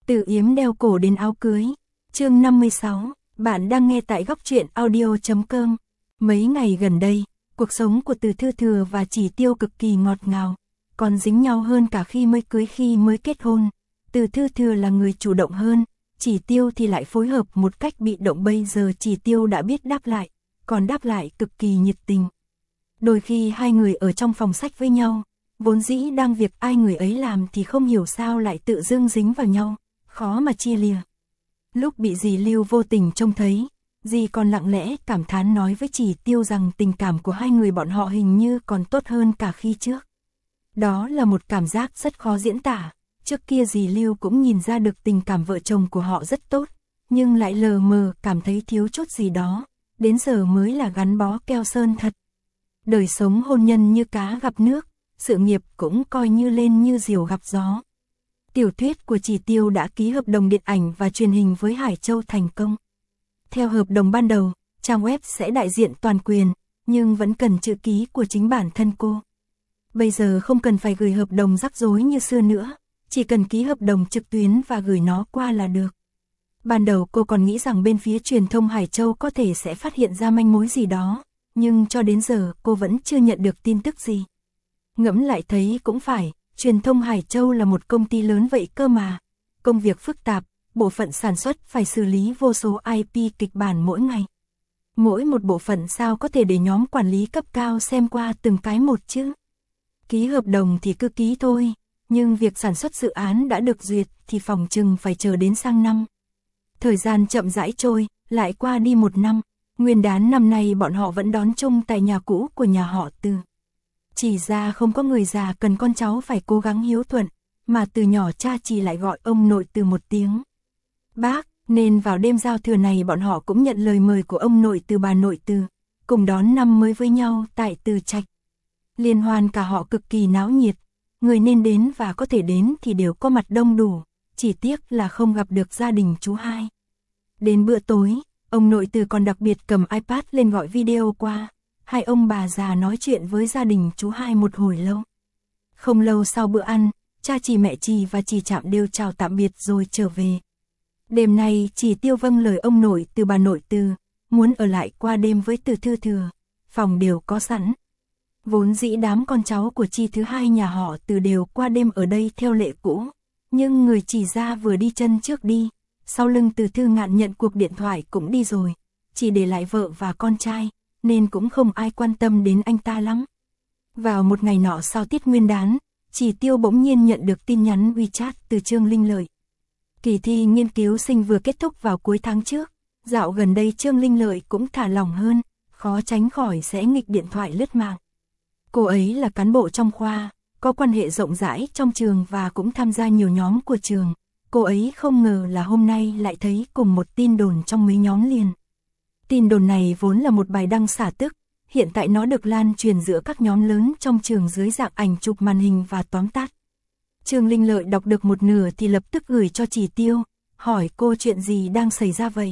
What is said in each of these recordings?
Từ yếm đeo cổ đến áo cưới. Chương 56, bạn đang nghe tại góc truyện audio.com. Mấy ngày gần đây, cuộc sống của Từ Thư Thừa và Chỉ Tiêu cực kỳ ngọt ngào, còn dính nhau hơn cả khi mới kết hôn. Từ Thư Thừa là người chủ động hơn, Chỉ Tiêu thì lại phối hợp một cách bị động. Bây giờ Chỉ Tiêu đã biết đáp lại, còn đáp lại cực kỳ nhiệt tình. Đôi khi hai người ở trong phòng sách với nhau, vốn dĩ đang việc ai người ấy làm thì không hiểu sao lại tự dưng dính vào nhau, khó mà chia lìa. Lúc bị dì Lưu vô tình trông thấy, dì còn lặng lẽ cảm thán nói với Chỉ Tiêu rằng tình cảm của hai người bọn họ hình như còn tốt hơn cả khi trước. Đó là một cảm giác rất khó diễn tả. Trước kia dì Lưu cũng nhìn ra được tình cảm vợ chồng của họ rất tốt, nhưng lại lờ mờ cảm thấy thiếu chút gì đó, đến giờ mới là gắn bó keo sơn thật. Đời sống hôn nhân như cá gặp nước, sự nghiệp cũng coi như lên như diều gặp gió. Tiểu thuyết của Chỉ Tiêu đã ký hợp đồng điện ảnh và truyền hình với Hải Châu thành công. Theo hợp đồng ban đầu, trang web sẽ đại diện toàn quyền, nhưng vẫn cần chữ ký của chính bản thân cô. Bây giờ không cần phải gửi hợp đồng rắc rối như xưa nữa, chỉ cần ký hợp đồng trực tuyến và gửi nó qua là được. Ban đầu cô còn nghĩ rằng bên phía truyền thông Hải Châu có thể sẽ phát hiện ra manh mối gì đó, nhưng cho đến giờ cô vẫn chưa nhận được tin tức gì. Ngẫm lại thấy cũng phải, truyền thông Hải Châu là một công ty lớn vậy cơ mà. Công việc phức tạp, bộ phận sản xuất phải xử lý vô số IP kịch bản mỗi ngày. Mỗi một bộ phận sao có thể để nhóm quản lý cấp cao xem qua từng cái một chứ. Ký hợp đồng thì cứ ký thôi, nhưng việc sản xuất dự án đã được duyệt thì phòng chừng phải chờ đến sang năm. Thời gian chậm rãi trôi, lại qua đi một năm. Nguyên đán năm nay bọn họ vẫn đón chung tại nhà cũ của nhà họ Từ. Chỉ ra không có người già cần con cháu phải cố gắng hiếu thuận, mà từ nhỏ cha chỉ lại gọi ông nội Từ một tiếng bác, nên vào đêm giao thừa này bọn họ cũng nhận lời mời của ông nội Từ bà nội Từ, cùng đón năm mới với nhau tại Từ Trạch. Liên hoan cả họ cực kỳ náo nhiệt, người nên đến và có thể đến thì đều có mặt đông đủ, chỉ tiếc là không gặp được gia đình chú hai. Đến bữa tối, ông nội Từ còn đặc biệt cầm iPad lên gọi video qua. Hai ông bà già nói chuyện với gia đình chú hai một hồi lâu. Không lâu sau bữa ăn, cha Chỉ, mẹ Chỉ và Chỉ Trạm đều chào tạm biệt rồi trở về. Đêm nay Chỉ Tiêu vâng lời ông nội Từ bà nội Từ, muốn ở lại qua đêm với Từ Thư Thừa, phòng đều có sẵn. Vốn dĩ đám con cháu của Chỉ thứ hai nhà họ Từ đều qua đêm ở đây theo lệ cũ, nhưng người Chỉ ra vừa đi chân trước đi, sau lưng Từ Thư Ngạn nhận cuộc điện thoại cũng đi rồi, chỉ để lại vợ và con trai, nên cũng không ai quan tâm đến anh ta lắm. Vào một ngày nọ sau Tết Nguyên đán, Chỉ Tiêu bỗng nhiên nhận được tin nhắn WeChat từ Trương Linh Lợi. Kỳ thi nghiên cứu sinh vừa kết thúc vào cuối tháng trước, dạo gần đây Trương Linh Lợi cũng thả lỏng hơn, khó tránh khỏi sẽ nghịch điện thoại lướt mạng. Cô ấy là cán bộ trong khoa, có quan hệ rộng rãi trong trường và cũng tham gia nhiều nhóm của trường. Cô ấy không ngờ là hôm nay lại thấy cùng một tin đồn trong mấy nhóm liền. Tin đồn này vốn là một bài đăng xả tức, hiện tại nó được lan truyền giữa các nhóm lớn trong trường dưới dạng ảnh chụp màn hình và tóm tắt. Trương Linh Lợi đọc được một nửa thì lập tức gửi cho Chỉ Tiêu, hỏi cô chuyện gì đang xảy ra vậy.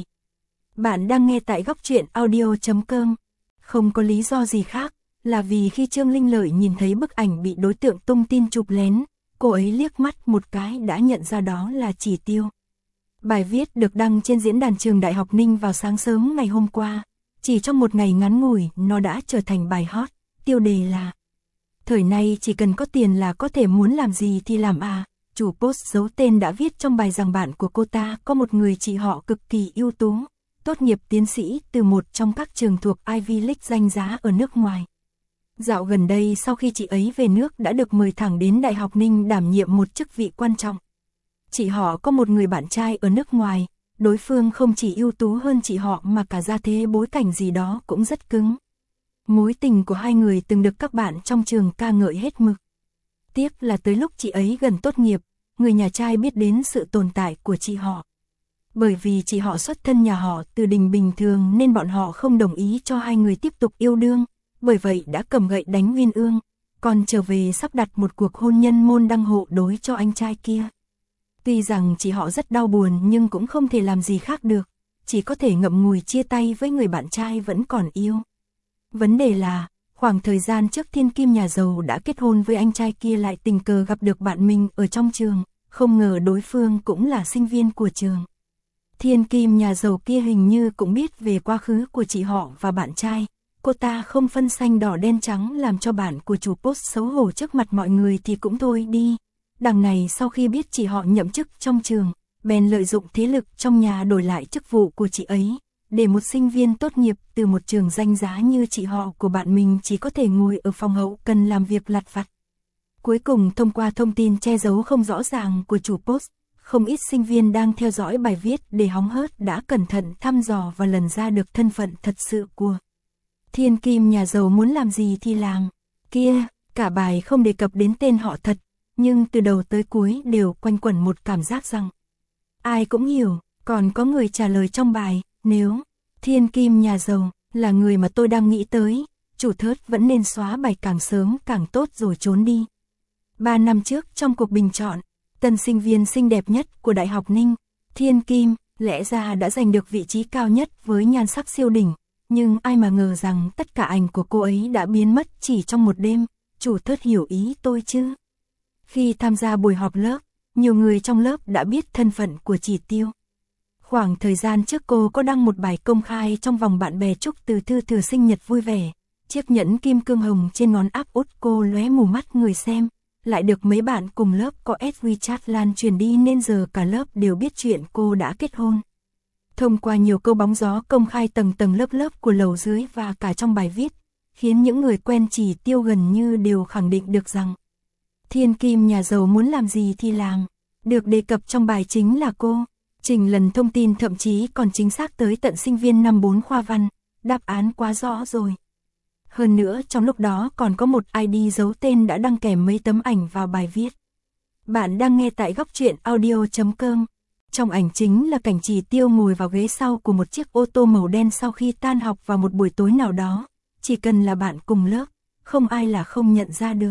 Bạn đang nghe tại góc truyện audio.com. Không có lý do gì khác, là vì khi Trương Linh Lợi nhìn thấy bức ảnh bị đối tượng tung tin chụp lén, cô ấy liếc mắt một cái đã nhận ra đó là Chỉ Tiêu. Bài viết được đăng trên diễn đàn trường Đại học Ninh vào sáng sớm ngày hôm qua. Chỉ trong một ngày ngắn ngủi, nó đã trở thành bài hot, tiêu đề là thời nay chỉ cần có tiền là có thể muốn làm gì thì làm à. Chủ post giấu tên đã viết trong bài rằng bạn của cô ta có một người chị họ cực kỳ ưu tú, tốt nghiệp tiến sĩ từ một trong các trường thuộc Ivy League danh giá ở nước ngoài. Dạo gần đây sau khi chị ấy về nước đã được mời thẳng đến Đại học Ninh đảm nhiệm một chức vị quan trọng. Chị họ có một người bạn trai ở nước ngoài, đối phương không chỉ ưu tú hơn chị họ mà cả gia thế bối cảnh gì đó cũng rất cứng. Mối tình của hai người từng được các bạn trong trường ca ngợi hết mực. Tiếc là tới lúc chị ấy gần tốt nghiệp, người nhà trai biết đến sự tồn tại của chị họ. Bởi vì chị họ xuất thân nhà họ từ đình bình thường nên bọn họ không đồng ý cho hai người tiếp tục yêu đương, bởi vậy đã cầm gậy đánh Uyên Ương, còn trở về sắp đặt một cuộc hôn nhân môn đăng hộ đối cho anh trai kia. Tuy rằng chị họ rất đau buồn nhưng cũng không thể làm gì khác được, chỉ có thể ngậm ngùi chia tay với người bạn trai vẫn còn yêu. Vấn đề là, khoảng thời gian trước thiên kim nhà giàu đã kết hôn với anh trai kia lại tình cờ gặp được bạn mình ở trong trường, không ngờ đối phương cũng là sinh viên của trường. Thiên kim nhà giàu kia hình như cũng biết về quá khứ của chị họ và bạn trai. Cô ta không phân xanh đỏ đen trắng làm cho bạn của chủ post xấu hổ trước mặt mọi người thì cũng thôi đi. Đằng này sau khi biết chị họ nhậm chức trong trường, bèn lợi dụng thế lực trong nhà đổi lại chức vụ của chị ấy, để một sinh viên tốt nghiệp từ một trường danh giá như chị họ của bạn mình chỉ có thể ngồi ở phòng hậu cần làm việc lặt vặt. Cuối cùng thông qua thông tin che giấu không rõ ràng của chủ post, không ít sinh viên đang theo dõi bài viết để hóng hớt đã cẩn thận thăm dò và lần ra được thân phận thật sự của thiên kim nhà giàu muốn làm gì thì làm. Kia, cả bài không đề cập đến tên họ thật, nhưng từ đầu tới cuối đều quanh quẩn một cảm giác rằng ai cũng hiểu. Còn có người trả lời trong bài, nếu thiên kim nhà giàu là người mà tôi đang nghĩ tới, chủ thớt vẫn nên xóa bài càng sớm càng tốt rồi trốn đi. 3 năm trước trong cuộc bình chọn, tân sinh viên xinh đẹp nhất của Đại học Ninh, Thiên Kim, lẽ ra đã giành được vị trí cao nhất với nhan sắc siêu đỉnh, nhưng ai mà ngờ rằng tất cả ảnh của cô ấy đã biến mất chỉ trong một đêm, chủ thớt hiểu ý tôi chứ. Khi tham gia buổi họp lớp, nhiều người trong lớp đã biết thân phận của Chỉ Tiêu. Khoảng thời gian trước cô có đăng một bài công khai trong vòng bạn bè chúc Từ Thư Thừa sinh nhật vui vẻ, chiếc nhẫn kim cương hồng trên ngón áp út cô lóe mù mắt người xem. Lại được mấy bạn cùng lớp có WeChat lan truyền đi nên giờ cả lớp đều biết chuyện cô đã kết hôn. Thông qua nhiều câu bóng gió công khai tầng tầng lớp lớp của lầu dưới và cả trong bài viết, khiến những người quen Chỉ Tiêu gần như đều khẳng định được rằng thiên kim nhà giàu muốn làm gì thì làm. Được đề cập trong bài chính là cô. Trình lần thông tin thậm chí còn chính xác tới tận sinh viên năm 4 khoa văn, đáp án quá rõ rồi. Hơn nữa trong lúc đó còn có một ID giấu tên đã đăng kèm mấy tấm ảnh vào bài viết. Bạn đang nghe tại góc truyện audio.com. Trong ảnh chính là cảnh Chỉ Tiêu ngồi vào ghế sau của một chiếc ô tô màu đen sau khi tan học vào một buổi tối nào đó. Chỉ cần là bạn cùng lớp, không ai là không nhận ra được.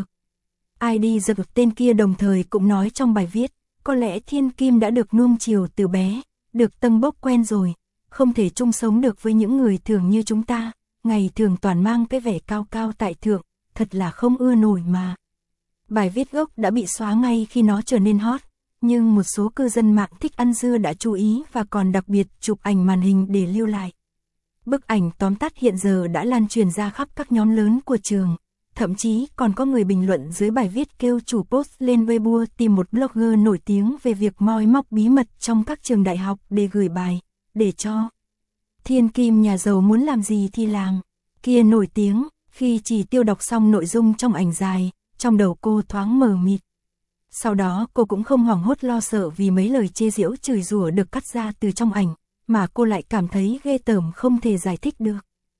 ID giật tên kia đồng thời cũng nói trong bài viết, có lẽ Thiên Kim đã được nuông chiều từ bé, được tâng bốc quen rồi, không thể chung sống được với những người thường như chúng ta. Ngày thường toàn mang cái vẻ cao cao tại thượng, thật là không ưa nổi mà. Bài viết gốc đã bị xóa ngay khi nó trở nên hot, nhưng một số cư dân mạng thích ăn dưa đã chú ý và còn đặc biệt chụp ảnh màn hình để lưu lại. Bức ảnh tóm tắt hiện giờ đã lan truyền ra khắp các nhóm lớn của trường, thậm chí còn có người bình luận dưới bài viết kêu chủ post lên Weibo tìm một blogger nổi tiếng về việc moi móc bí mật trong các trường đại học để gửi bài, để cho thiên kim nhà giàu muốn làm gì thì làm. Kia nổi tiếng, khi Chỉ Tiêu đọc xong nội dung trong ảnh dài, trong đầu cô thoáng mờ mịt. Sau đó cô cũng không hoảng hốt lo sợ vì mấy lời chê giễu chửi rủa được cắt ra từ trong ảnh, mà cô lại cảm thấy ghê tởm không thể giải thích được.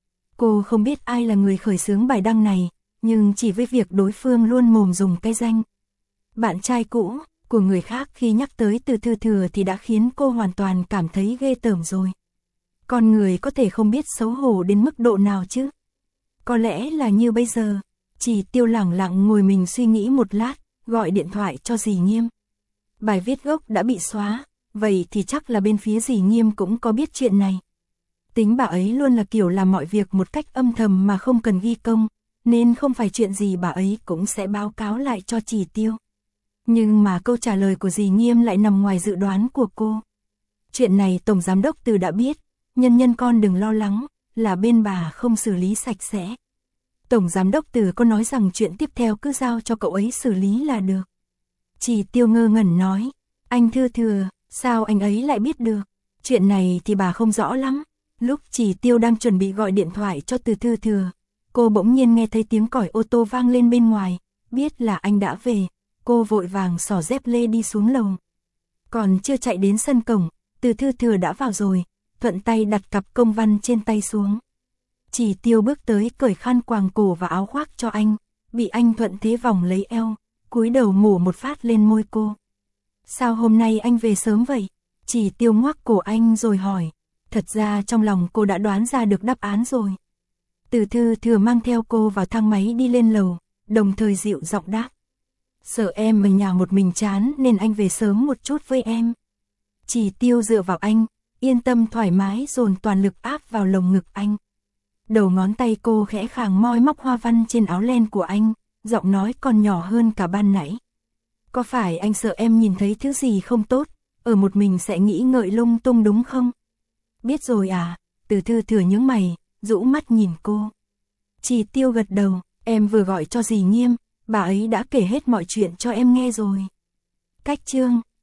Cô không biết ai là người khởi xướng bài đăng này, nhưng chỉ với việc đối phương luôn mồm dùng cái danh bạn trai cũ của người khác khi nhắc tới Từ Thư Thừa thì đã khiến cô hoàn toàn cảm thấy ghê tởm rồi. Con người có thể không biết xấu hổ đến mức độ nào chứ? Có lẽ là như bây giờ, Chỉ Tiêu lẳng lặng ngồi mình suy nghĩ một lát, gọi điện thoại cho dì Nghiêm. Bài viết gốc đã bị xóa, vậy thì chắc là bên phía dì Nghiêm cũng có biết chuyện này. Tính bà ấy luôn là kiểu làm mọi việc một cách âm thầm mà không cần ghi công, nên không phải chuyện gì bà ấy cũng sẽ báo cáo lại cho Chỉ Tiêu. Nhưng mà câu trả lời của dì Nghiêm lại nằm ngoài dự đoán của cô. Chuyện này Tổng Giám đốc Từ đã biết, nhân con đừng lo lắng, là bên bà không xử lý sạch sẽ. Tổng Giám đốc Từ có nói rằng chuyện tiếp theo cứ giao cho cậu ấy xử lý là được. Chỉ Tiêu ngơ ngẩn nói, anh Thư Thừa, sao anh ấy lại biết được? Chuyện này thì bà không rõ lắm. Lúc Chỉ Tiêu đang chuẩn bị gọi điện thoại cho Từ Thư Thừa, cô bỗng nhiên nghe thấy tiếng còi ô tô vang lên bên ngoài, biết là anh đã về, cô vội vàng xỏ dép lê đi xuống lầu. Còn chưa chạy đến sân cổng, Từ Thư Thừa đã vào rồi, thuận tay đặt cặp công văn trên tay xuống. Chỉ Tiêu bước tới cởi khăn quàng cổ và áo khoác cho anh, bị anh thuận thế vòng lấy eo, cúi đầu mổ một phát lên môi cô. Sao hôm nay anh về sớm vậy? Chỉ Tiêu ngoác cổ anh rồi hỏi. Thật ra trong lòng cô đã đoán ra được đáp án rồi. Từ Thư Thừa mang theo cô vào thang máy đi lên lầu, đồng thời dịu giọng đáp. Sợ em ở nhà một mình chán nên anh về sớm một chút với em. Chỉ Tiêu dựa vào anh, yên tâm thoải mái dồn toàn lực áp vào lồng ngực anh. Đầu ngón tay cô khẽ khàng moi móc hoa văn trên áo len của anh, giọng nói còn nhỏ hơn cả ban nãy. Có phải anh sợ em nhìn thấy thứ gì không tốt, ở một mình sẽ nghĩ ngợi lung tung đúng không? Biết rồi à, Từ Thư Thừa nhướng mày, rũ mắt nhìn cô. Chỉ Tiêu gật đầu, em vừa gọi cho dì Nghiêm, bà ấy đã kể hết mọi chuyện cho em nghe rồi. Cách chương